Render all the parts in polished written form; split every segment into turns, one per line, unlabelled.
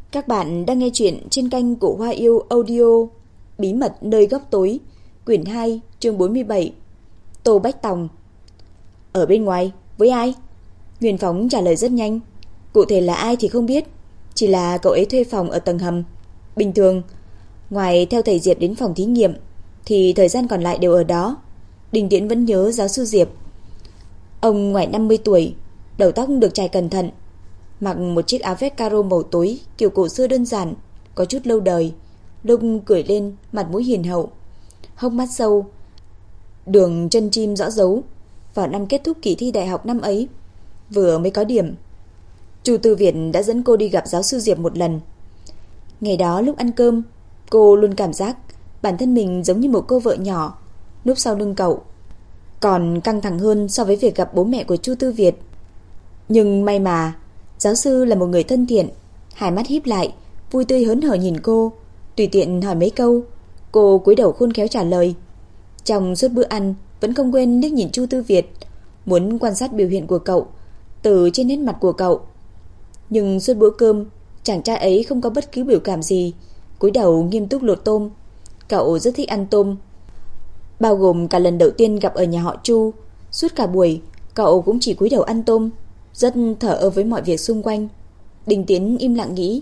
Các bạn đang nghe chuyện trên kênh của Hoa Yêu Audio. Bí mật nơi góc tối, quyển 2, chương 47. Tô Bách Tòng. Ở bên ngoài, với ai? Nguyên Phóng trả lời rất nhanh. Cụ thể là ai thì không biết, chỉ là cậu ấy thuê phòng ở tầng hầm. Bình thường, ngoài theo thầy Diệp đến phòng thí nghiệm, thì thời gian còn lại đều ở đó. Đình Tiễn vẫn nhớ giáo sư Diệp. Ông ngoài 50 tuổi, đầu tóc được chải cẩn thận, mặc một chiếc áo vest caro màu tối kiểu cổ xưa đơn giản, có chút lâu đời. Lúc cười lên, mặt mũi hiền hậu, hốc mắt sâu, đường chân chim rõ dấu. Vào năm kết thúc kỳ thi đại học năm ấy, vừa mới có điểm, Chu Tư Việt đã dẫn cô đi gặp giáo sư Diệp một lần. Ngày đó lúc ăn cơm, cô luôn cảm giác bản thân mình giống như một cô vợ nhỏ núp sau lưng cậu, còn căng thẳng hơn so với việc gặp bố mẹ của Chu Tư Việt. Nhưng may mà giáo sư là một người thân thiện, hai mắt híp lại, vui tươi hớn hở nhìn cô, tùy tiện hỏi mấy câu, cô cúi đầu khôn khéo trả lời. Trong suốt bữa ăn vẫn không quên liếc nhìn Chu Tư Việt, muốn quan sát biểu hiện của cậu từ trên nét mặt của cậu. Nhưng suốt bữa cơm, chàng trai ấy không có bất cứ biểu cảm gì, cúi đầu nghiêm túc lột tôm. Cậu rất thích ăn tôm, bao gồm cả lần đầu tiên gặp ở nhà họ Chu. Suốt cả buổi, cậu cũng chỉ cúi đầu ăn tôm, rất thờ ơ với mọi việc xung quanh. Đình Tiến im lặng nghĩ,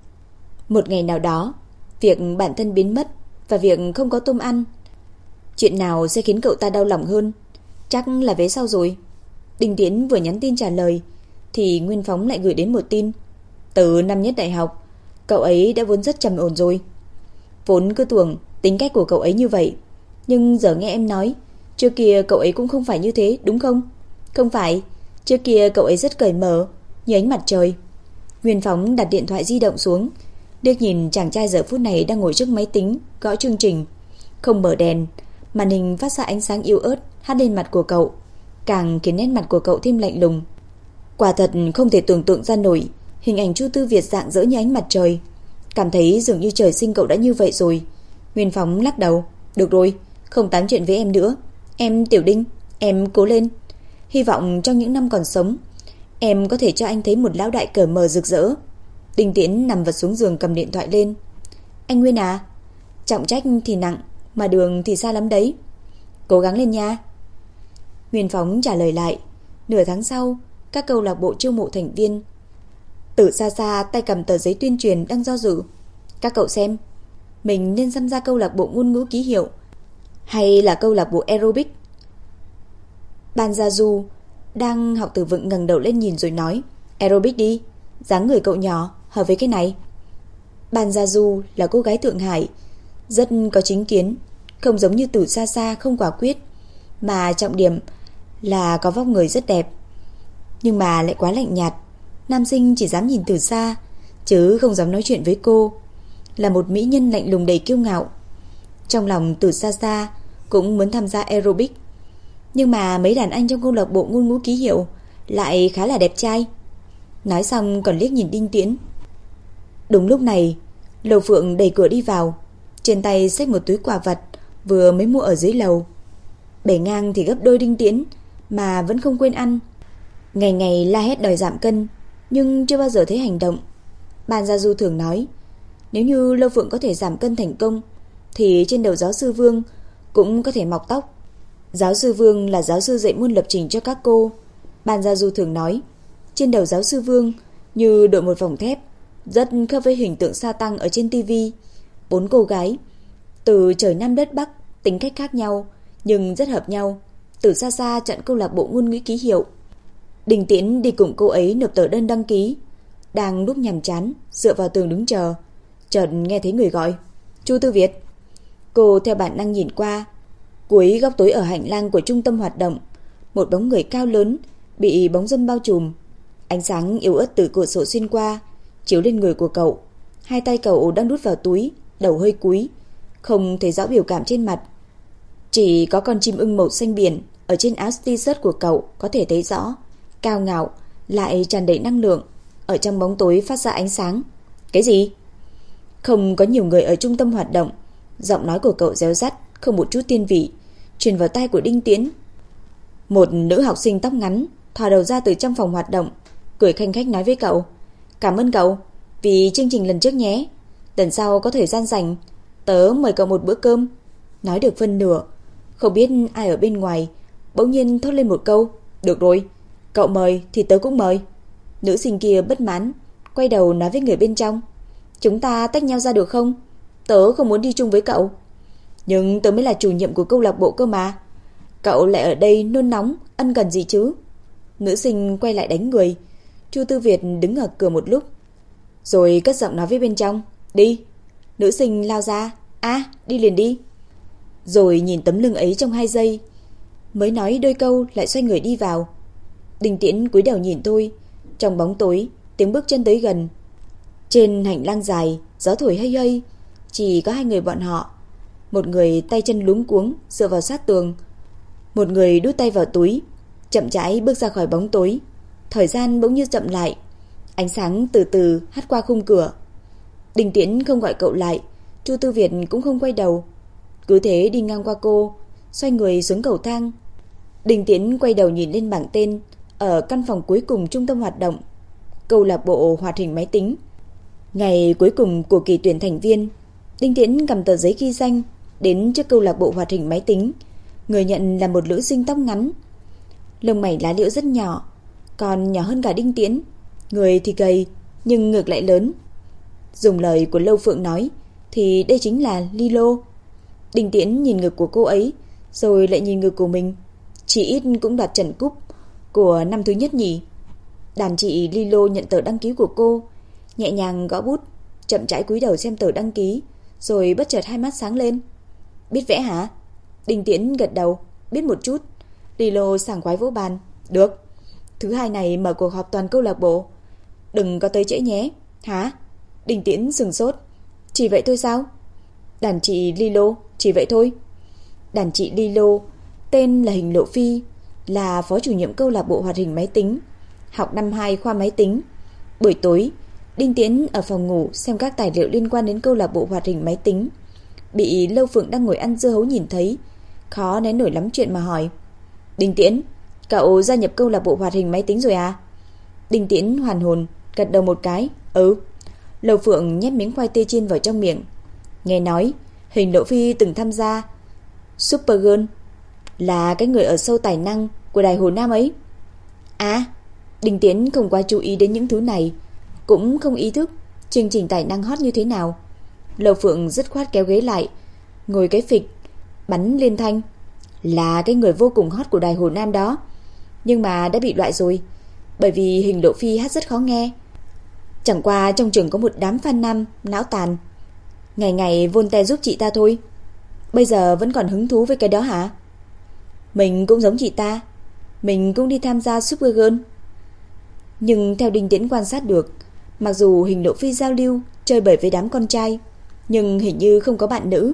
một ngày nào đó, việc bản thân biến mất và việc không có tôm ăn, chuyện nào sẽ khiến cậu ta đau lòng hơn? Chắc là về sau rồi. Đình Tiến vừa nhắn tin trả lời thì Nguyên Phóng lại gửi đến một tin. Từ năm nhất đại học, cậu ấy đã vốn rất trầm ổn rồi. Vốn cứ tưởng tính cách của cậu ấy như vậy, nhưng giờ nghe em nói, trước kia cậu ấy cũng không phải như thế, đúng không? Không phải, trước kia cậu ấy rất cởi mở, như ánh mặt trời. Nguyên Phóng đặt điện thoại di động xuống, liếc nhìn chàng trai giờ phút này đang ngồi trước máy tính gõ chương trình, không mở đèn, màn hình phát ra ánh sáng yếu ớt hắt lên mặt của cậu, càng khiến nét mặt của cậu thêm lạnh lùng. Quả thật không thể tưởng tượng ra nổi hình ảnh Chu Tư Việt rạng rỡ như ánh mặt trời. Cảm thấy dường như trời sinh cậu đã như vậy rồi. Nguyên Phóng lắc đầu. Được rồi, không tám chuyện với em nữa. Em Tiểu Đinh, em cố lên. Hy vọng trong những năm còn sống, em có thể cho anh thấy một lão đại cởi mở rực rỡ. Đình Tiễn nằm vật xuống giường cầm điện thoại lên. Anh Nguyên à, trọng trách thì nặng, mà đường thì xa lắm đấy. Cố gắng lên nha. Nguyên Phóng trả lời lại. Nửa tháng sau, các câu lạc bộ chiêu mộ thành viên. Từ xa xa tay cầm tờ giấy tuyên truyền đang do dự. Các cậu xem, mình nên tham gia câu lạc bộ ngôn ngữ ký hiệu hay là câu lạc bộ aerobic? Ban Gia Du đang học từ vựng ngẩng đầu lên nhìn rồi nói. Aerobic đi, dáng người cậu nhỏ hợp với cái này. Ban Gia Du là cô gái Thượng Hải, rất có chính kiến, không giống như Từ xa xa không quả quyết, mà trọng điểm là có vóc người rất đẹp, nhưng mà lại quá lạnh nhạt. Nam sinh chỉ dám nhìn từ xa, chứ không dám nói chuyện với cô, là một mỹ nhân lạnh lùng đầy kiêu ngạo. Trong lòng Từ xa xa cũng muốn tham gia aerobic, nhưng mà mấy đàn anh trong câu lạc bộ ngôn ngữ ký hiệu lại khá là đẹp trai. Nói xong còn liếc nhìn Đinh Tiễn. Đúng lúc này, Lầu Phượng đẩy cửa đi vào, trên tay xách một túi quà vặt vừa mới mua ở dưới lầu. Bể ngang thì gấp đôi Đinh Tiễn mà vẫn không quên ăn. Ngày ngày la hét đòi giảm cân, nhưng chưa bao giờ thấy hành động. Ban Gia Du thường nói, nếu như Lâu Phượng có thể giảm cân thành công, thì trên đầu giáo sư Vương cũng có thể mọc tóc. Giáo sư Vương là giáo sư dạy môn lập trình cho các cô. Ban Gia Du thường nói, trên đầu giáo sư Vương như đội một vòng thép, rất khớp với hình tượng sa tăng ở trên tivi. 4 cô gái từ trời Nam đất Bắc, tính cách khác nhau nhưng rất hợp nhau. Từ xa xa chọn câu lạc bộ ngôn ngữ ký hiệu. Đình Tiễn đi cùng cô ấy nộp tờ đơn đăng ký, đang lúc nhàm chán dựa vào tường đứng chờ, chợt nghe thấy người gọi. Chu Tư Việt. Cô theo bản năng nhìn qua. Cuối góc tối ở hành lang của trung tâm hoạt động, một bóng người cao lớn bị bóng râm bao trùm. Ánh sáng yếu ớt từ cửa sổ xuyên qua, chiếu lên người của cậu. Hai tay cậu đang đút vào túi, đầu hơi cúi, không thấy rõ biểu cảm trên mặt. Chỉ có con chim ưng màu xanh biển ở trên áo t-shirt của cậu có thể thấy rõ, cao ngạo lại tràn đầy năng lượng, ở trong bóng tối phát ra ánh sáng. Cái gì? Không có nhiều người ở trung tâm hoạt động. Giọng nói của cậu réo rắt, không một chút tiên vị, truyền vào tai của Đinh Tiễn. Một nữ học sinh tóc ngắn thò đầu ra từ trong phòng hoạt động, cười khanh khách nói với cậu. Cảm ơn cậu. vì chương trình lần trước nhé. Lần sau có thời gian rảnh, tớ mời cậu một bữa cơm. Nói được phân nửa, không biết ai ở bên ngoài bỗng nhiên thốt lên một câu, được rồi, cậu mời thì tớ cũng mời. Nữ sinh kia bất mãn, quay đầu nói với người bên trong, chúng ta tách nhau ra được không? Tớ không muốn đi chung với cậu. Nhưng tớ mới là chủ nhiệm của câu lạc bộ cơ mà. Cậu lại ở đây nôn nóng, ân cần gì chứ? Nữ sinh quay lại đánh người. Chu Tư Việt đứng ở cửa một lúc, rồi cất giọng nói với bên trong, đi. Nữ sinh lao ra, đi liền đi. Rồi nhìn tấm lưng ấy trong 2 giây, mới nói đôi câu lại xoay người đi vào. Đinh Tiễn cúi đầu nhìn tôi. Trong bóng tối, tiếng bước chân tới gần. Trên hành lang dài, gió thổi hây hây, chỉ có 2 người bọn họ. Một người tay chân luống cuống dựa vào sát tường, một người đút tay vào túi, chậm rãi bước ra khỏi bóng tối. Thời gian bỗng như chậm lại, ánh sáng từ từ hắt qua khung cửa. Đinh Tiễn không gọi cậu lại, Chu Tư Việt cũng không quay đầu, cứ thế đi ngang qua cô, xoay người xuống cầu thang. Đinh Tiễn quay đầu nhìn lên bảng tên ở căn phòng cuối cùng trung tâm hoạt động, câu lạc bộ hoạt hình máy tính. Ngày cuối cùng của kỳ tuyển thành viên, Đinh Tiễn cầm tờ giấy ghi danh đến trước câu lạc bộ hoạt hình máy tính. Người nhận là một nữ sinh tóc ngắn, lông mày lá liễu rất nhỏ, còn nhỏ hơn cả Đinh Tiễn. Người thì gầy nhưng ngực lại lớn. Dùng lời của Lâu Phượng nói thì đây chính là Lilo. Đinh Tiễn nhìn ngực của cô ấy, rồi lại nhìn ngực của mình. Chỉ ít cũng đoạt trần cúp của năm thứ nhất nhỉ. Đàn chị Lilo nhận tờ đăng ký của cô, nhẹ nhàng gõ bút, chậm rãi cúi đầu xem tờ đăng ký, rồi bất chợt hai mắt sáng lên. Biết vẽ hả? Đinh Tiễn gật đầu, biết một chút. Lilo sảng khoái vỗ bàn, được. Thứ hai này mở cuộc họp toàn câu lạc bộ, đừng có tới trễ nhé. Hả? Đinh Tiễn sừng sốt. Chỉ vậy thôi sao? Đàn chị Lilo, chỉ vậy thôi. Đàn chị Lilo tên là Hình Lộ Phi, là phó chủ nhiệm câu lạc bộ hoạt hình máy tính, học năm 2 khoa máy tính. Buổi tối, Đinh Tiễn ở phòng ngủ xem các tài liệu liên quan đến câu lạc bộ hoạt hình máy tính. Bị Lâu Phượng đang ngồi ăn dưa hấu nhìn thấy, khó nén nổi lắm chuyện mà hỏi, Đinh Tiễn, cậu gia nhập câu lạc bộ hoạt hình máy tính rồi à? Đinh Tiễn hoàn hồn, gật đầu một cái, ừ. Lâu Phượng nhét miếng khoai tây chiên vào trong miệng. Nghe nói Hình Lộ Phi từng tham gia Supergirl, là cái người ở sâu tài năng của đài Hồ Nam ấy. Đinh Tiễn không quá chú ý đến những thứ này, cũng không ý thức chương trình tài năng hot như thế nào. Lâu Phượng dứt khoát kéo ghế lại, ngồi cái phịch, bắn liên thanh, là cái người vô cùng hot của đài Hồ Nam đó. Nhưng mà đã bị loại rồi, bởi vì Hình Lộ Phi hát rất khó nghe. Chẳng qua trong trường có một đám fan nam não tàn, ngày ngày Voltaire giúp chị ta thôi. Bây giờ vẫn còn hứng thú với cái đó hả? Mình cũng giống chị ta, mình cũng đi tham gia Supergirl. Nhưng theo Đinh Tiễn quan sát được, mặc dù Hình Lộ Phi giao lưu chơi bời với đám con trai, nhưng hình như không có bạn nữ.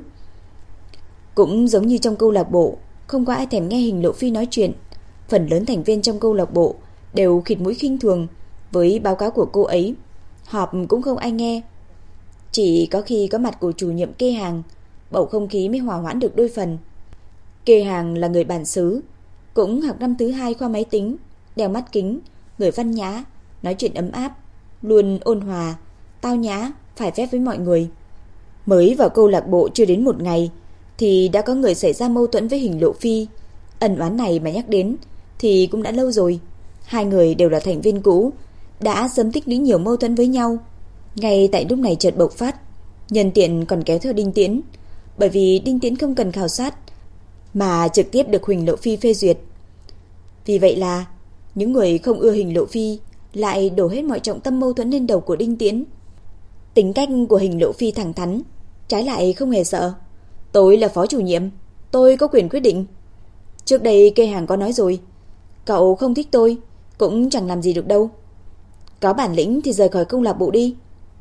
Cũng giống như trong câu lạc bộ, không có ai thèm nghe Hình Lộ Phi nói chuyện. Phần lớn thành viên trong câu lạc bộ đều khịt mũi khinh thường với báo cáo của cô ấy, họp cũng không ai nghe. Chỉ có khi có mặt của chủ nhiệm Kê Hàng, bầu không khí mới hòa hoãn được đôi phần. Kê Hàng là người bản xứ, cũng học năm thứ 2 khoa máy tính, đeo mắt kính, người văn nhã, nói chuyện ấm áp, luôn ôn hòa, tao nhã, phải phép với mọi người. Mới vào câu lạc bộ chưa đến 1 ngày thì đã có người xảy ra mâu thuẫn với Hình Lộ Phi. Ẩn oán này mà nhắc đến thì cũng đã lâu rồi. 2 người đều là thành viên cũ, đã sớm tích lũy nhiều mâu thuẫn với nhau. Ngay tại lúc này chợt bộc phát, nhân tiện còn kéo theo Đinh Tiễn, bởi vì Đinh Tiễn không cần khảo sát mà trực tiếp được Hình Lộ Phi phê duyệt. Vì vậy là những người không ưa Hình Lộ Phi lại đổ hết mọi trọng tâm mâu thuẫn lên đầu của Đinh Tiễn. Tính cách của Hình Lộ Phi thẳng thắn, trái lại không hề sợ. Tôi là phó chủ nhiệm, tôi có quyền quyết định. Trước đây Kê Hàng có nói rồi, cậu không thích tôi cũng chẳng làm gì được đâu. Có bản lĩnh thì rời khỏi câu lạc bộ đi.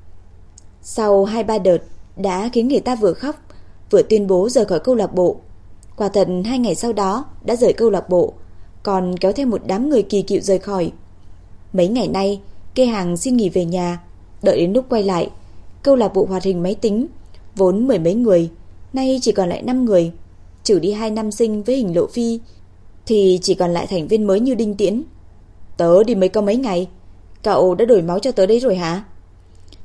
Sau 2-3 đợt đã khiến người ta vừa khóc vừa tuyên bố rời khỏi câu lạc bộ. Quả thật 2 ngày sau đó đã rời câu lạc bộ, còn kéo theo một đám người kỳ cựu rời khỏi. Mấy ngày nay Kê Hàng xin nghỉ về nhà, đợi đến lúc quay lại, câu lạc bộ hoạt hình máy tính vốn 10 mấy người, nay chỉ còn lại 5 người. Trừ đi 2 nam sinh với Hình Lộ Phi thì chỉ còn lại thành viên mới như Đinh Tiễn. Tớ đi mới có mấy ngày, cậu đã đổi máu cho tớ đấy rồi hả?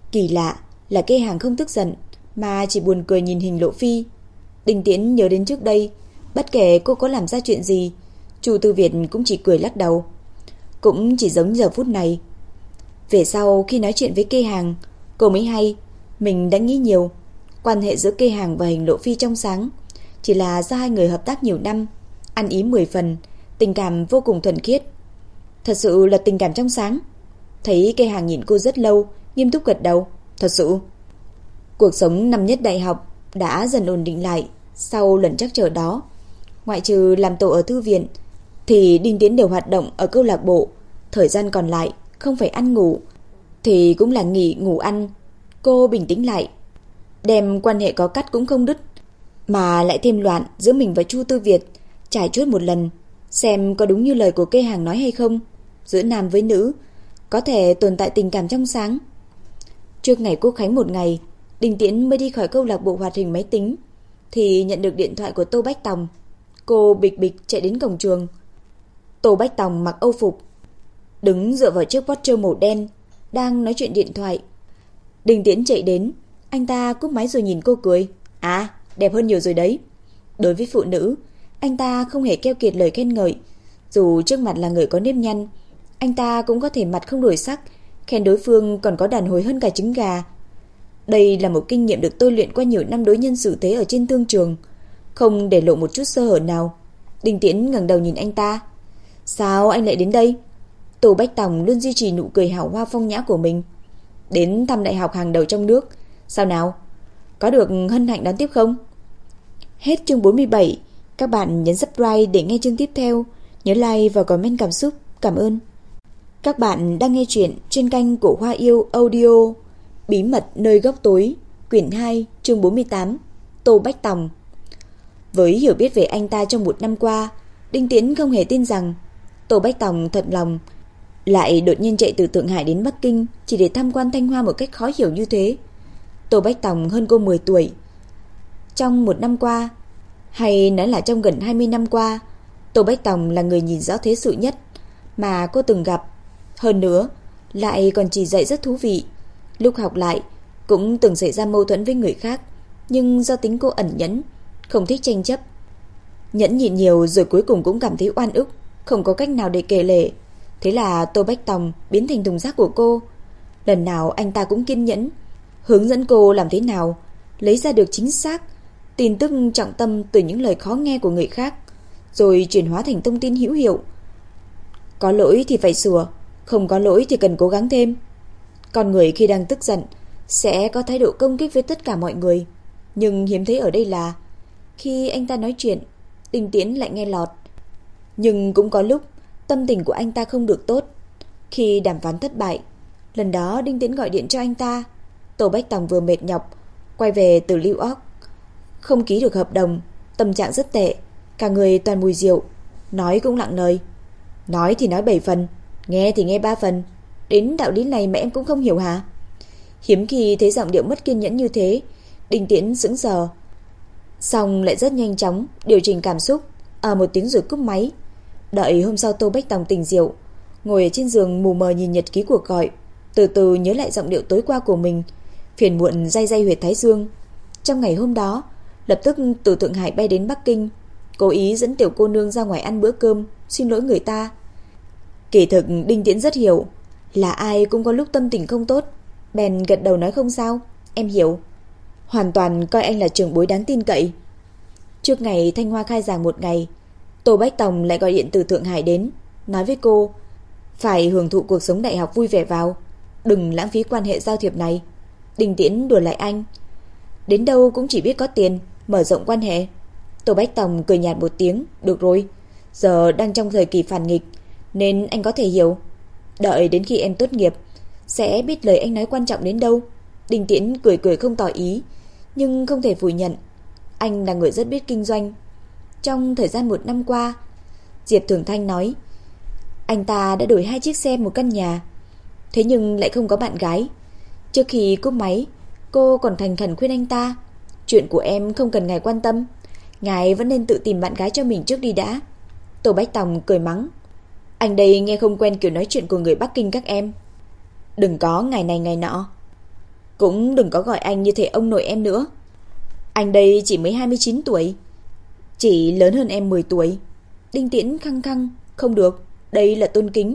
Kỳ lạ là Kê Hàng không tức giận, mà chỉ buồn cười nhìn hình Lộ Phi. Đinh Tiễn nhớ đến trước đây, bất kể cô có làm ra chuyện gì, Chu Tư Việt cũng chỉ cười lắc đầu. Cũng chỉ giống giờ phút này. Về sau khi nói chuyện với Kê Hàng, cô mới hay mình đã nghĩ nhiều. Quan hệ giữa Kê Hàng và hình Lộ Phi trong sáng, chỉ là do hai người hợp tác nhiều năm, ăn ý 10 phần, tình cảm vô cùng thuần khiết. Thật sự là tình cảm trong sáng. Thấy Kê Hàng nhìn cô rất lâu, nghiêm túc gật đầu. Thật sự. Cuộc sống năm nhất đại học đã dần ổn định lại. Sau lần trắc trở đó, ngoại trừ làm tổ ở thư viện, thì Đinh Tiễn đều hoạt động ở câu lạc bộ. Thời gian còn lại không phải ăn ngủ thì cũng là nghỉ ngủ ăn. Cô bình tĩnh lại, đem quan hệ có cắt cũng không đứt, mà lại thêm loạn giữa mình và Chu Tư Việt, trải chuốt một lần, xem có đúng như lời của Kê Hàng nói hay không. Giữa nam với nữ có thể tồn tại tình cảm trong sáng. Trước ngày Quốc khánh một ngày, Đinh Tiễn mới đi khỏi câu lạc bộ hoạt hình máy tính thì nhận được điện thoại của Tô Bách Tòng. Cô bịch bịch chạy đến cổng trường. Tô Bách Tòng mặc âu phục, đứng dựa vào chiếc Porsche màu đen, đang nói chuyện điện thoại. Đinh Tiễn chạy đến, anh ta cúp máy rồi nhìn cô cười. À, đẹp hơn nhiều rồi đấy. Đối với phụ nữ, anh ta không hề keo kiệt lời khen ngợi. Dù trước mặt là người có nếp nhăn, anh ta cũng có thể mặt không đổi sắc, khen đối phương còn có đàn hồi hơn cả trứng gà. Đây là một kinh nghiệm được tôi luyện qua nhiều năm đối nhân xử thế ở trên thương trường, không để lộ một chút sơ hở nào. Đinh Tiễn ngẩng đầu nhìn anh ta. Sao anh lại đến đây? Tô Bách Tòng luôn duy trì nụ cười hào hoa phong nhã của mình. Đến thăm đại học hàng đầu trong nước. Sao nào? Có được hân hạnh đón tiếp không? Hết chương 47. Các bạn nhấn subscribe để nghe chương tiếp theo. Nhớ like và comment cảm xúc. Cảm ơn. Các bạn đang nghe chuyện trên kênh của Hoa Yêu Audio. Bí mật nơi góc tối, quyển 2, chương 48. Tô Bách Tòng. Với hiểu biết về anh ta trong một năm qua, Đinh Tiễn không hề tin rằng Tô Bách Tòng thật lòng lại đột nhiên chạy từ Thượng Hải đến Bắc Kinh chỉ để tham quan Thanh Hoa một cách khó hiểu như thế. Tô Bách Tòng hơn cô 10 tuổi. Trong một năm qua, hay nói là trong gần 20 năm qua, Tô Bách Tòng là người nhìn rõ thế sự nhất mà cô từng gặp. Hơn nữa, lại còn chỉ dạy rất thú vị. Lúc học lại, cũng từng xảy ra mâu thuẫn với người khác, nhưng do tính cô ẩn nhẫn, không thích tranh chấp. Nhẫn nhịn nhiều rồi cuối cùng cũng cảm thấy oan ức, không có cách nào để kể lể. Thế là Tô Bách Tòng biến thành thùng rác của cô. Lần nào anh ta cũng kiên nhẫn, hướng dẫn cô làm thế nào lấy ra được chính xác tin tức trọng tâm từ những lời khó nghe của người khác, rồi chuyển hóa thành thông tin hữu hiệu. Có lỗi thì phải sửa, không có lỗi thì cần cố gắng thêm. Con người khi đang tức giận sẽ có thái độ công kích với tất cả mọi người, nhưng hiếm thấy ở đây là khi anh ta nói chuyện, Đinh Tiễn lại nghe lọt. Nhưng cũng có lúc tâm tình của anh ta không được tốt. Khi đàm phán thất bại, lần đó Đinh Tiễn gọi điện cho anh ta. Tô Bách Tòng vừa mệt nhọc quay về từ New York, không ký được hợp đồng, tâm trạng rất tệ, cả người toàn mùi rượu, nói cũng lặng lời. Nói thì nói 7 phần, nghe thì nghe 3 phần. Đến đạo lý này mà em cũng không hiểu hả? Hiếm khi thấy giọng điệu mất kiên nhẫn như thế, Đinh Tiễn sững sờ, xong lại rất nhanh chóng điều chỉnh cảm xúc, một tiếng rồi cúp máy. Đợi hôm sau Tô Bách Tòng tỉnh rượu, ngồi ở trên giường mù mờ nhìn nhật ký cuộc gọi, từ từ nhớ lại giọng điệu tối qua của mình, phiền muộn day day huyệt thái dương. Trong ngày hôm đó, lập tức từ Thượng Hải bay đến Bắc Kinh, cố ý dẫn tiểu cô nương ra ngoài ăn bữa cơm, xin lỗi người ta. Kỳ thực Đinh Tiễn rất hiểu, là ai cũng có lúc tâm tình không tốt, bèn gật đầu nói không sao, em hiểu. Hoàn toàn coi anh là trưởng bối đáng tin cậy. Trước ngày Thanh Hoa khai giảng một ngày, Tô Bách Tòng lại gọi điện từ Thượng Hải đến, nói với cô phải hưởng thụ cuộc sống đại học vui vẻ vào, đừng lãng phí quan hệ giao thiệp này. Đinh Tiễn đùa lại anh, đến đâu cũng chỉ biết có tiền, mở rộng quan hệ. Tô Bách Tòng cười nhạt một tiếng, được rồi, giờ đang trong thời kỳ phản nghịch, nên anh có thể hiểu. Đợi đến khi em tốt nghiệp, sẽ biết lời anh nói quan trọng đến đâu. Đinh Tiễn cười cười không tỏ ý, nhưng không thể phủ nhận, anh là người rất biết kinh doanh. Trong thời gian một năm qua, Diệp Thường Thanh nói, anh ta đã đổi 2 chiếc xe, một căn nhà, thế nhưng lại không có bạn gái. Trước khi cúp máy, cô còn thành khẩn khuyên anh ta, chuyện của em không cần ngài quan tâm, ngài vẫn nên tự tìm bạn gái cho mình trước đi đã. Tô Bách Tòng cười mắng, anh đây nghe không quen kiểu nói chuyện của người Bắc Kinh các em. Đừng có ngày này ngày nọ. Cũng đừng có gọi anh như thể ông nội em nữa. Anh đây chỉ mới 29 tuổi. Chỉ lớn hơn em 10 tuổi. Đinh Tiễn khăng khăng, không được, đây là tôn kính.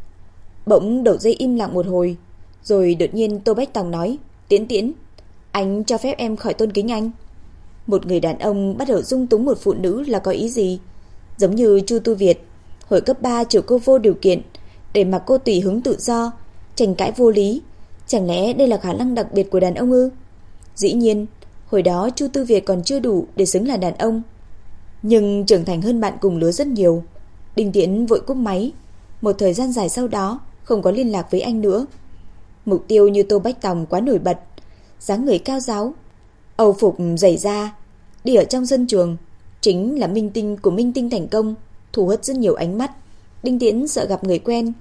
Bỗng đầu dây im lặng một hồi, rồi đột nhiên Tô Bách Tòng nói, Tiễn Tiễn, anh cho phép em khỏi tôn kính anh. Một người đàn ông bắt đầu dung túng một phụ nữ là có ý gì? Giống như Chu Tu Việt, hồi cấp 3 chiều cô vô điều kiện, để mặc cô tùy hứng tự do, tranh cãi vô lý. Chẳng lẽ đây là khả năng đặc biệt của đàn ông ư? Dĩ nhiên, hồi đó Chu Tu Việt còn chưa đủ để xứng là đàn ông, nhưng trưởng thành hơn bạn cùng lứa rất nhiều. Đinh Tiễn vội cúp máy. Một thời gian dài sau đó không có liên lạc với anh nữa. Mục tiêu như Tô Bách Tòng quá nổi bật, dáng người cao ráo, âu phục dày da, đi ở trong sân trường, chính là minh tinh của minh tinh thành công, thu hút rất nhiều ánh mắt. Đinh Tiễn sợ gặp người quen,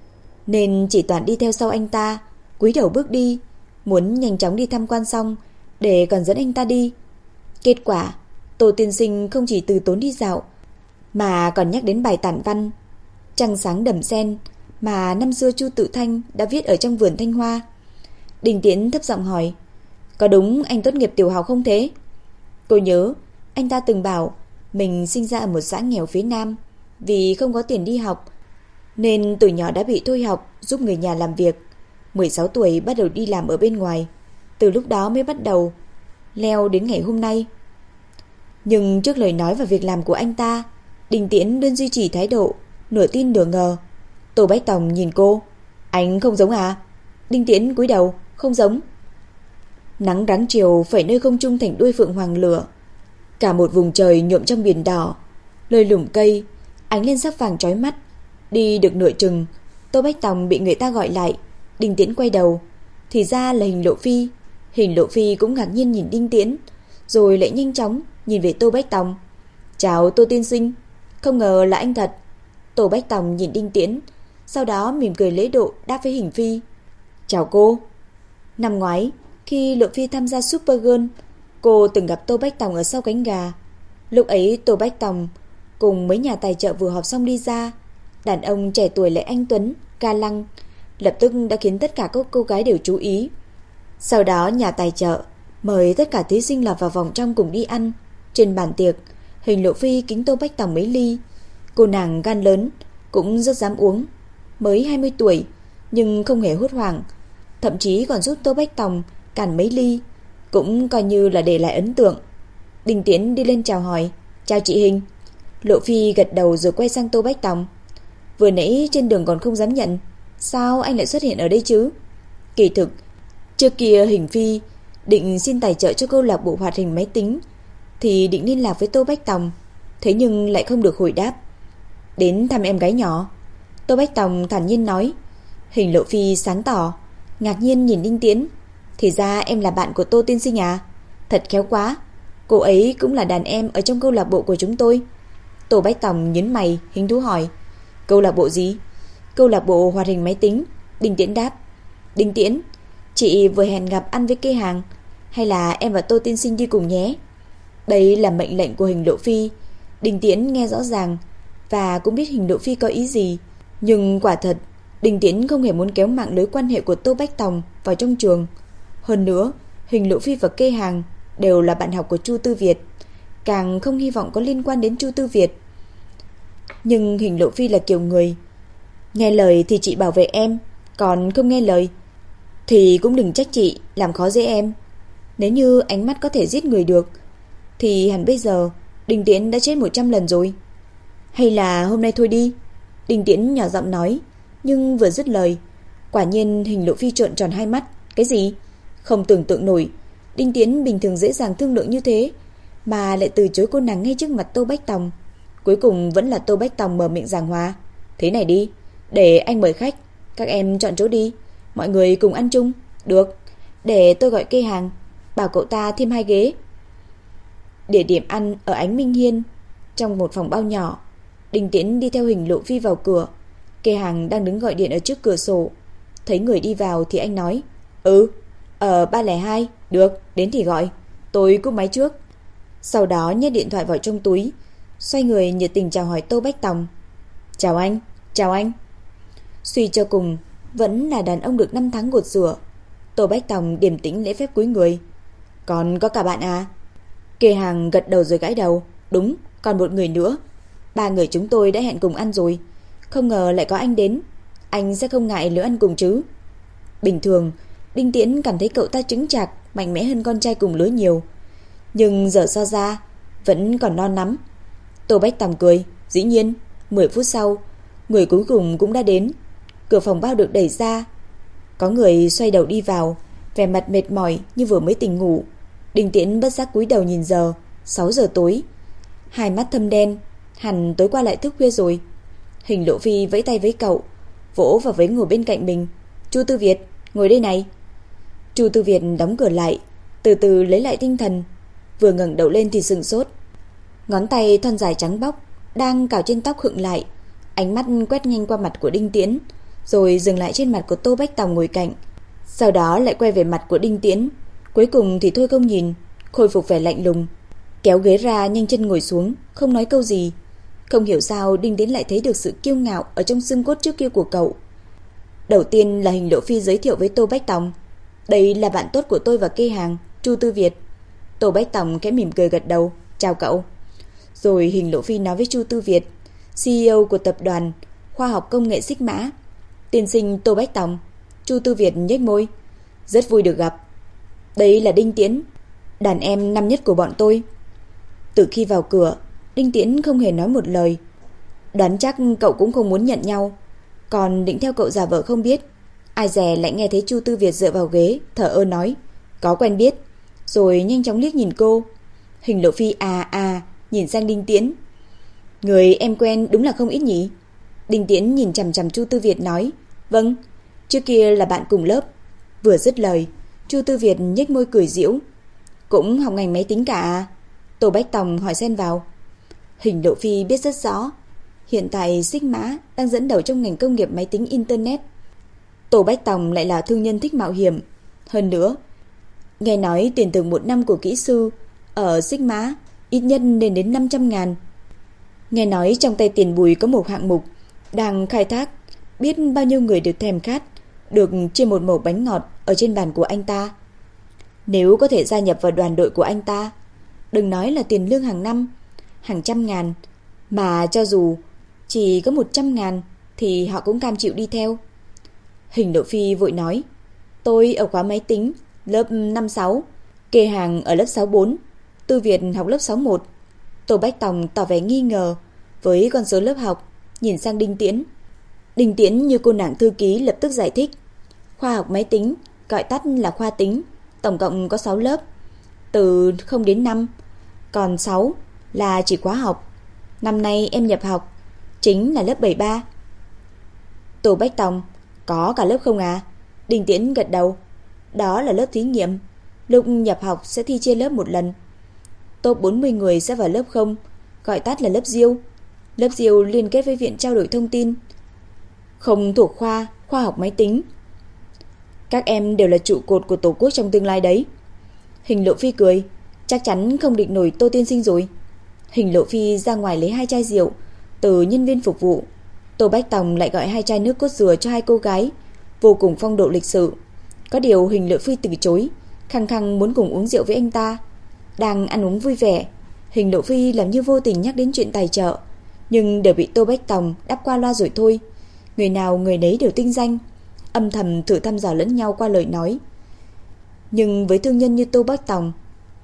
nên chỉ toàn đi theo sau anh ta, cúi đầu bước đi, muốn nhanh chóng đi tham quan xong để còn dẫn anh ta đi. Kết quả, Tô tiên sinh không chỉ từ tốn đi dạo, mà còn nhắc đến bài tản văn Trăng sáng đầm sen mà năm xưa Chu Tự Thanh đã viết ở trong vườn thanh hoa. Đinh Tiễn thấp giọng hỏi, có đúng anh tốt nghiệp tiểu học không thế? Cô nhớ anh ta từng bảo mình sinh ra ở một xã nghèo phía Nam, vì không có tiền đi học nên từ nhỏ đã bị thôi học giúp người nhà làm việc. 16 tuổi bắt đầu đi làm ở bên ngoài, từ lúc đó mới bắt đầu leo đến ngày hôm nay. Nhưng trước lời nói và việc làm của anh ta, Đinh Tiễn luôn duy trì thái độ nửa tin nửa ngờ. Tô Bách Tòng nhìn cô, anh không giống à? Đinh Tiễn cúi đầu, không giống. Nắng ráng chiều phẩy nơi không trung thành đuôi phượng hoàng lửa. Cả một vùng trời nhuộm trong biển đỏ, lơi lủng cây, ánh lên sắc vàng chói mắt. Đi được nửa chừng, Tô Bách Tòng bị người ta gọi lại. Đinh Tiễn quay đầu, thì ra là Hình Lộ Phi. Hình Lộ Phi cũng ngạc nhiên nhìn Đinh Tiễn, rồi lại nhanh chóng nhìn về Tô Bách Tòng. Chào Tô tiên sinh, không ngờ là anh thật. Tô Bách Tòng nhìn Đinh Tiễn, sau đó mỉm cười lễ độ đáp với Hình Phi. Chào cô. Năm ngoái, khi Lộ Phi tham gia Super Girl, cô từng gặp Tô Bách Tòng ở sau cánh gà. Lúc ấy Tô Bách Tòng cùng mấy nhà tài trợ vừa họp xong đi ra. Đàn ông trẻ tuổi lại anh tuấn, ga lăng, lập tức đã khiến tất cả các cô gái đều chú ý. Sau đó nhà tài trợ mời tất cả thí sinh lọt vào vòng trong cùng đi ăn. Trên bàn tiệc, Hình Lộ Phi kính Tô Bách Tòng mấy ly. Cô nàng gan lớn, cũng rất dám uống. Mới 20 tuổi, nhưng không hề hốt hoảng, thậm chí còn giúp Tô Bách Tòng cản mấy ly, cũng coi như là để lại ấn tượng. Đinh Tiễn đi lên chào hỏi, chào chị Hình. Lộ Phi gật đầu rồi quay sang Tô Bách Tòng. Vừa nãy trên đường còn không dám nhận, sao anh lại xuất hiện ở đây chứ? Kỳ thực, trước kia Hình Phi định xin tài trợ cho câu lạc bộ hoạt hình máy tính, thì định liên lạc với Tô Bách Tòng, thế nhưng lại không được hồi đáp. Đến thăm em gái nhỏ, Tô Bách Tòng thản nhiên nói. Hình Lộ Phi sáng tỏ, ngạc nhiên nhìn Đinh Tiễn. Thì ra em là bạn của Tô tiên sinh à? Thật khéo quá, cô ấy cũng là đàn em ở trong câu lạc bộ của chúng tôi. Tô Bách Tòng nhấn mày, hứng thú hỏi, câu lạc bộ gì? Câu lạc bộ hoạt hình máy tính. Đinh Tiễn đáp. Đinh Tiễn, chị vừa hẹn gặp ăn với Kê Hàng, hay là em và Tô tiên sinh đi cùng nhé? Đây là mệnh lệnh của Hình Lộ Phi. Đinh Tiễn nghe rõ ràng và cũng biết Hình Lộ Phi có ý gì. Nhưng quả thật, Đinh Tiễn không hề muốn kéo mạng lưới quan hệ của Tô Bách Tòng vào trong trường. Hơn nữa, Hình Lộ Phi và Kê Hàng đều là bạn học của Chu Tư Việt, càng không hy vọng có liên quan đến Chu Tư Việt. Nhưng Hình Lộ Phi là kiểu người nghe lời thì chị bảo vệ em, còn không nghe lời thì cũng đừng trách chị làm khó dễ em. Nếu như ánh mắt có thể giết người được, thì hẳn bây giờ Đinh Tiễn đã chết 100 lần rồi. Hay là hôm nay thôi đi? Đinh Tiễn nhỏ giọng nói. Nhưng vừa dứt lời, quả nhiên Hình Lộ Phi trợn tròn hai mắt. Cái gì? Không tưởng tượng nổi, Đinh Tiễn bình thường dễ dàng thương lượng như thế mà lại từ chối cô nàng ngay trước mặt Tô Bách Tòng. Cuối cùng vẫn là Tô Bách Tòng mở miệng giảng hòa. Thế này đi, để anh mời khách, các em chọn chỗ đi, mọi người cùng ăn chung. Được, để tôi gọi Kê Hàng, bảo cậu ta thêm 2 ghế. Địa điểm ăn ở Ánh Minh Hiên, trong một phòng bao nhỏ. Đinh Tiễn đi theo Hình Lộ Phi vào cửa. Kê Hàng đang đứng gọi điện ở trước cửa sổ. Thấy người đi vào thì anh nói, ở 302. Được, đến thì gọi, tôi cúp máy trước. Sau đó nhét điện thoại vào trong túi, xoay người nhiệt tình chào hỏi Tô Bách Tòng. Chào anh, chào anh. Suy cho cùng vẫn là đàn ông được 5 tháng gột rửa. Tô Bách Tòng điềm tĩnh lễ phép cúi người. Còn có cả bạn à? Kê Hàng gật đầu rồi gãi đầu. Đúng, còn một người nữa. 3 người chúng tôi đã hẹn cùng ăn rồi. Không ngờ lại có anh đến. Anh sẽ không ngại nếu ăn cùng chứ? Bình thường Đinh Tiễn cảm thấy cậu ta chững chạc, mạnh mẽ hơn con trai cùng lứa nhiều. Nhưng giờ so ra vẫn còn non lắm. Tô Bách Tòng cười. Dĩ nhiên. 10 phút sau, người cuối cùng cũng đã đến. Cửa phòng bao được đẩy ra. Có người xoay đầu đi vào, vẻ mặt mệt mỏi như vừa mới tỉnh ngủ. Đinh Tiễn bất giác cúi đầu nhìn giờ. 6 giờ tối. Hai mắt thâm đen, hẳn tối qua lại thức khuya rồi. Hình Lộ Phi vẫy tay với cậu, vỗ vào vế ngồi bên cạnh mình. Chu Tư Việt, ngồi đây này. Chu Tư Việt đóng cửa lại, từ từ lấy lại tinh thần. Vừa ngẩng đầu lên thì sững sốt. Ngón tay thon dài trắng bóc đang cào trên tóc khựng lại. Ánh mắt quét nhanh qua mặt của Đinh Tiễn, rồi dừng lại trên mặt của Tô Bách Tòng ngồi cạnh. Sau đó lại quay về mặt của Đinh Tiễn. Cuối cùng thì thôi không nhìn, khôi phục vẻ lạnh lùng, kéo ghế ra nhanh chân ngồi xuống, không nói câu gì. Không hiểu sao Đinh Tiễn lại thấy được sự kiêu ngạo ở trong xương cốt trước kia của cậu. Đầu tiên là Hình Lộ Phi giới thiệu với Tô Bách Tòng. Đây là bạn tốt của tôi và Kê Hàng, Chu Tư Việt. Tô Bách Tòng khẽ mỉm cười gật đầu. Chào cậu. Rồi Hình Lộ Phi nói với Chu Tư Việt, CEO của tập đoàn Khoa học Công nghệ Xích Mã. Tiên sinh Tô Bách Tòng. Chu Tư Việt nhếch môi. Rất vui được gặp. Đây là Đinh Tiễn, đàn em năm nhất của bọn tôi. Từ khi vào cửa, Đinh Tiễn không hề nói một lời. Đoán chắc cậu cũng không muốn nhận nhau, còn định theo cậu giả vờ không biết. Ai dè lại nghe thấy Chu Tư Việt dựa vào ghế, thở ơ nói, có quen biết. Rồi nhanh chóng liếc nhìn cô. Hình Lộ Phi nhìn sang Đinh Tiễn. Người em quen đúng là không ít nhỉ? Đinh Tiễn nhìn chằm chằm Chu Tư Việt nói, vâng, trước kia là bạn cùng lớp. Vừa dứt lời, Chu Tư Việt nhếch môi cười giễu. Cũng học ngành máy tính cả à? Tô Bách Tòng hỏi xen vào. Hình Lộ Phi biết rất rõ, hiện tại Xích Mã đang dẫn đầu trong ngành công nghiệp máy tính Internet. Tô Bách Tòng lại là thương nhân thích mạo hiểm. Hơn nữa, nghe nói tiền thưởng 1 năm của kỹ sư ở Xích Mã ít nhất lên đến 500.000. Nghe nói trong tay Tiền Bùi có một hạng mục đang khai thác, biết bao nhiêu người được thèm khát, được chia một mẩu bánh ngọt ở trên bàn của anh ta. Nếu có thể gia nhập vào đoàn đội của anh ta, đừng nói là tiền lương hàng năm, hàng trăm ngàn, mà cho dù chỉ có 100.000 thì họ cũng cam chịu đi theo. Hình Lộ Phi vội nói, tôi ở khóa máy tính lớp 5-6, Kê Hàng ở lớp 6-4, Tư Việt học lớp 6-1. Tô Bách Tòng tỏ vẻ nghi ngờ với con số lớp học, nhìn sang Đinh Tiễn. Đinh Tiễn như cô nàng thư ký lập tức giải thích, khoa học máy tính, gọi tắt là khoa tính, tổng cộng có 6 lớp, từ 0 đến 5, còn 6 là chỉ khóa học. Năm nay em nhập học chính là lớp 73. Tô Bách Tòng, có cả lớp không à? Đinh Tiễn gật đầu. Đó là lớp thí nghiệm, lúc nhập học sẽ thi chia lớp một lần. Top 40 người sẽ vào lớp 0, gọi tắt là lớp Diêu. Lớp Diêu liên kết với viện trao đổi thông tin, không thuộc khoa học máy tính. Các em đều là trụ cột của Tổ quốc trong tương lai đấy. Hình Lộ Phi cười, chắc chắn không địch nổi Tô tiên sinh rồi. Hình Lộ Phi ra ngoài lấy 2 chai rượu từ nhân viên phục vụ. Tô Bách Tòng lại gọi 2 chai nước cốt dừa cho 2 cô gái, vô cùng phong độ lịch sự. Có điều Hình Lộ Phi từ chối, khăng khăng muốn cùng uống rượu với anh ta. Đang ăn uống vui vẻ, Hình Lộ Phi làm như vô tình nhắc đến chuyện tài trợ, nhưng đều bị Tô Bách Tòng đáp qua loa rồi thôi. Người nào người nấy đều tinh danh, âm thầm thử thăm dò lẫn nhau qua lời nói. Nhưng với thương nhân như Tô Bách Tòng,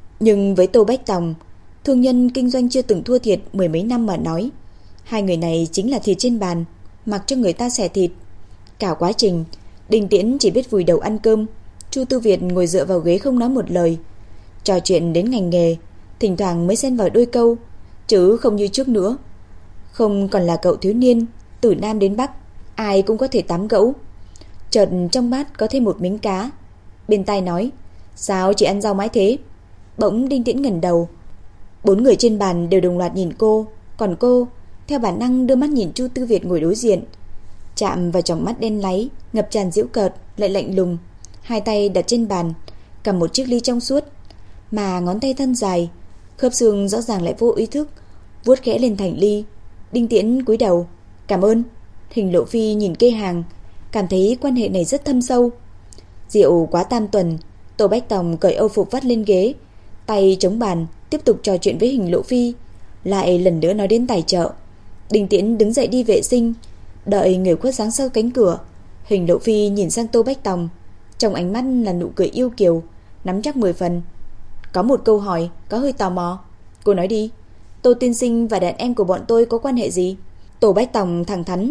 thương nhân kinh doanh chưa từng thua thiệt 10 mấy năm mà nói, hai người này chính là thịt trên bàn, mặc cho người ta xẻ thịt. Cả quá trình, Đinh Tiễn chỉ biết vùi đầu ăn cơm. Chu Tư Việt ngồi dựa vào ghế không nói một lời. Trò chuyện đến ngành nghề, thỉnh thoảng mới xen vào đôi câu, chứ không như trước nữa. Không còn là cậu thiếu niên, từ Nam đến Bắc, ai cũng có thể tán gẫu. Chợt trong bát có thêm một miếng cá. Bên tai nói, sao chỉ ăn rau mãi thế? Bỗng Đinh Tiễn ngẩng đầu. 4 người trên bàn đều đồng loạt nhìn cô, còn cô theo bản năng đưa mắt nhìn Chu Tư Việt ngồi đối diện. Chạm vào tròng mắt đen láy, ngập tràn giễu cợt lại lạnh lùng. Hai tay đặt trên bàn, cầm một chiếc ly trong suốt, mà ngón tay thân dài, khớp xương rõ ràng lại vô ý thức vuốt khẽ lên thành ly. Đinh Tiễn cúi đầu, cảm ơn. Hình Lộ Phi nhìn Kê Hàng, cảm thấy quan hệ này rất thâm sâu. Rượu quá tam tuần, Tô Bách Tòng cởi âu phục vắt lên ghế, tay chống bàn, tiếp tục trò chuyện với Hình Lộ Phi, lại lần nữa nói đến tài trợ. Đinh Tiễn đứng dậy đi vệ sinh, đợi người khuất sáng sau cánh cửa. Hình Lộ Phi nhìn sang Tô Bách Tòng, trong ánh mắt là nụ cười yêu kiều, nắm chắc 10 phần. Có một câu hỏi, có hơi tò mò. Cô nói đi, Tô tiên sinh và đàn em của bọn tôi có quan hệ gì? Tô Bách Tòng thẳng thắn.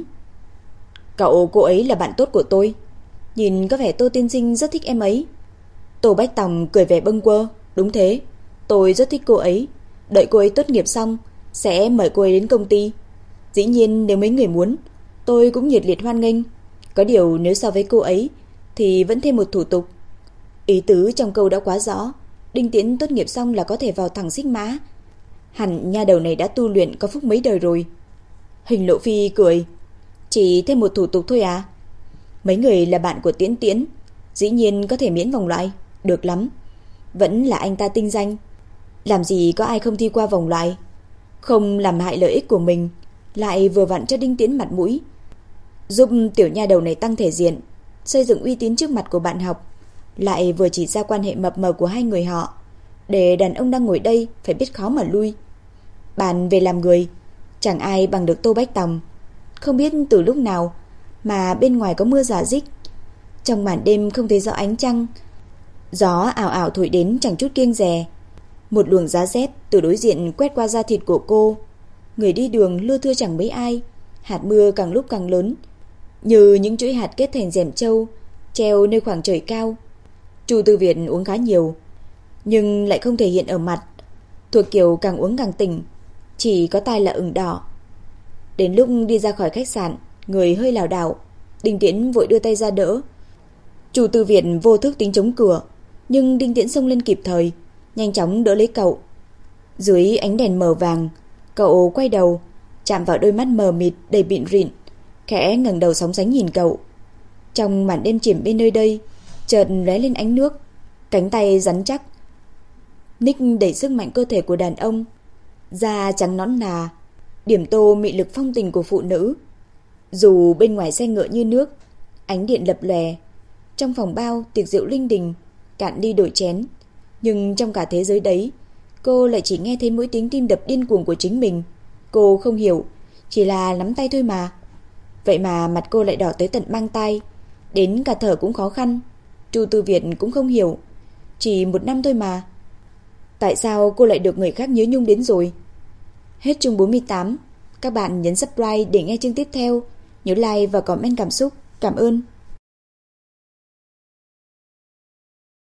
Cô ấy là bạn tốt của tôi. Nhìn có vẻ Tô tiên sinh rất thích em ấy. Tô Bách Tòng cười vẻ bâng quơ. Đúng thế, tôi rất thích cô ấy. Đợi cô ấy tốt nghiệp xong sẽ mời cô ấy đến công ty. Dĩ nhiên nếu mấy người muốn, tôi cũng nhiệt liệt hoan nghênh. Có điều nếu so với cô ấy thì vẫn thêm một thủ tục. Ý tứ trong câu đã quá rõ. Đinh Tiễn tốt nghiệp xong là có thể vào thẳng Xích Mã. Hẳn nha đầu này đã tu luyện có phúc mấy đời rồi. Hình Lộ Phi cười. Chỉ thêm một thủ tục thôi à? Mấy người là bạn của Tiễn Tiễn, dĩ nhiên có thể miễn vòng loại. Được lắm. Vẫn là anh ta tinh danh. Làm gì có ai không thi qua vòng loại. Không làm hại lợi ích của mình, lại vừa vặn cho Đinh Tiễn mặt mũi, giúp tiểu nha đầu này tăng thể diện, xây dựng uy tín trước mặt của bạn học, lại vừa chỉ ra quan hệ mập mờ của hai người họ, để đàn ông đang ngồi đây phải biết khó mà lui. Bàn về làm người, chẳng ai bằng được Tô Bách Tòng. Không biết từ lúc nào mà bên ngoài có mưa rả rích. Trong màn đêm không thấy rõ ánh trăng, gió ảo ảo thổi đến chẳng chút kiêng dè. Một luồng giá rét từ đối diện quét qua da thịt của cô. Người đi đường lưa thưa chẳng mấy ai. Hạt mưa càng lúc càng lớn, như những chuỗi hạt kết thành rèm trâu treo nơi khoảng trời cao. Chu Tư Việt uống khá nhiều, nhưng lại không thể hiện ở mặt, thuộc kiểu càng uống càng tỉnh, chỉ có tai là ửng đỏ. Đến lúc đi ra khỏi khách sạn, người hơi lảo đảo, Đinh Tiễn vội đưa tay ra đỡ. Chu Tư Việt vô thức tính chống cửa, nhưng Đinh Tiễn xông lên kịp thời, nhanh chóng đỡ lấy cậu. Dưới ánh đèn mờ vàng, cậu quay đầu, chạm vào đôi mắt mờ mịt đầy bịn rịn, khẽ ngẩng đầu sóng sánh nhìn cậu. Trong màn đêm chìm bên nơi đây, chợt lóe lên ánh nước, cánh tay rắn chắc ních đẩy sức mạnh cơ thể của đàn ông, da trắng nõn nà, điểm tô mị lực phong tình của phụ nữ. Dù bên ngoài xe ngựa như nước, ánh điện lập lòe, trong phòng bao tiệc rượu linh đình, cạn đi đổi chén, nhưng trong cả thế giới đấy, cô lại chỉ nghe thấy mỗi tiếng tim đập điên cuồng của chính mình. Cô không hiểu, chỉ là nắm tay thôi mà. Vậy mà mặt cô lại đỏ tới tận mang tai, đến cả thở cũng khó khăn. Chu Tư Việt cũng không hiểu, chỉ 1 năm thôi mà, tại sao cô lại được người khác nhớ nhung đến rồi. Hết chương 48. Các bạn nhấn subscribe để nghe chương tiếp theo. Nhớ like và comment cảm xúc. Cảm ơn.